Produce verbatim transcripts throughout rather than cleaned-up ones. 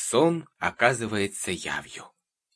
Сон оказывается явью.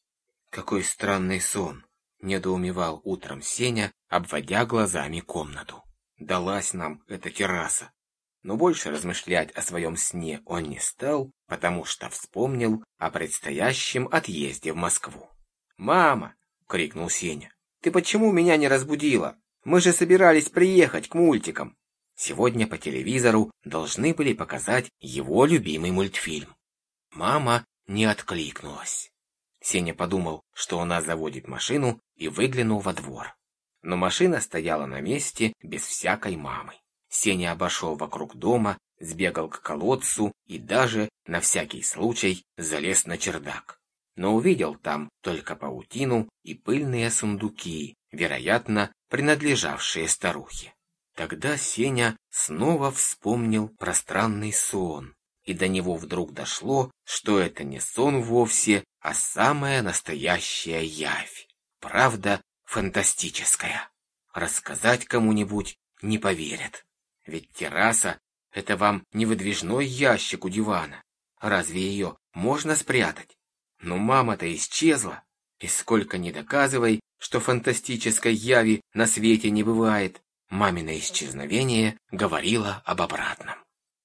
Какой странный сон, недоумевал утром Сеня, обводя глазами комнату. Далась нам эта терраса. Но больше размышлять о своем сне он не стал, потому что вспомнил о предстоящем отъезде в Москву. «Мама!» — крикнул Сеня. «Ты почему меня не разбудила? Мы же собирались приехать к мультикам!» Сегодня по телевизору должны были показать его любимый мультфильм. Мама не откликнулась. Сеня подумал, что она заводит машину, и выглянул во двор. Но машина стояла на месте без всякой мамы. Сеня обошел вокруг дома, сбегал к колодцу и даже, на всякий случай, залез на чердак. Но увидел там только паутину и пыльные сундуки, вероятно, принадлежавшие старухе. Тогда Сеня снова вспомнил про странный сон, и до него вдруг дошло, что это не сон вовсе, а самая настоящая явь. Правда, фантастическая. Рассказать кому-нибудь не поверят. Ведь терраса — это вам не выдвижной ящик у дивана. Разве ее можно спрятать? Но мама-то исчезла. И сколько ни доказывай, что фантастической яви на свете не бывает, мамино исчезновение говорило об обратном.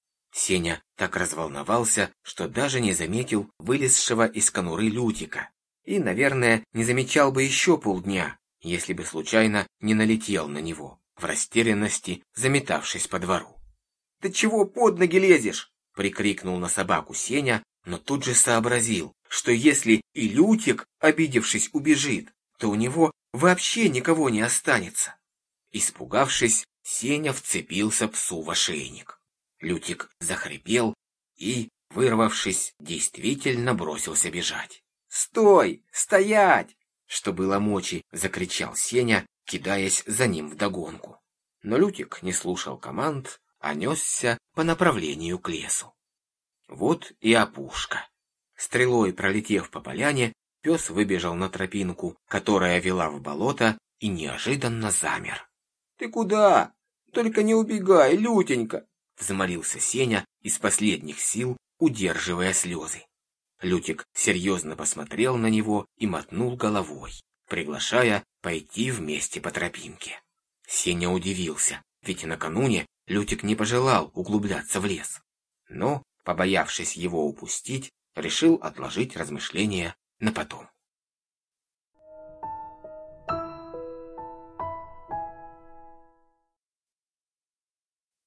Сеня так разволновался, что даже не заметил вылезшего из конуры Лютика. И, наверное, не замечал бы еще полдня, если бы случайно не налетел на него, в растерянности заметавшись по двору. «Ты чего под ноги лезешь?» — прикрикнул на собаку Сеня, но тут же сообразил, что если и Лютик, обидевшись, убежит, то у него вообще никого не останется. Испугавшись, Сеня вцепился псу в ошейник. Лютик захрипел и, вырвавшись, действительно бросился бежать. «Стой! Стоять!» — что было мочи, закричал Сеня, кидаясь за ним вдогонку. Но Лютик не слушал команд, а несся по направлению к лесу. Вот и опушка. Стрелой пролетев по поляне, пес выбежал на тропинку, которая вела в болото, и неожиданно замер. «Ты куда? Только не убегай, Лютенька!» — взмолился Сеня из последних сил, удерживая слезы. Лютик серьезно посмотрел на него и мотнул головой, приглашая пойти вместе по тропинке. Сеня удивился, ведь накануне Лютик не пожелал углубляться в лес. Но, побоявшись его упустить, решил отложить размышления на потом.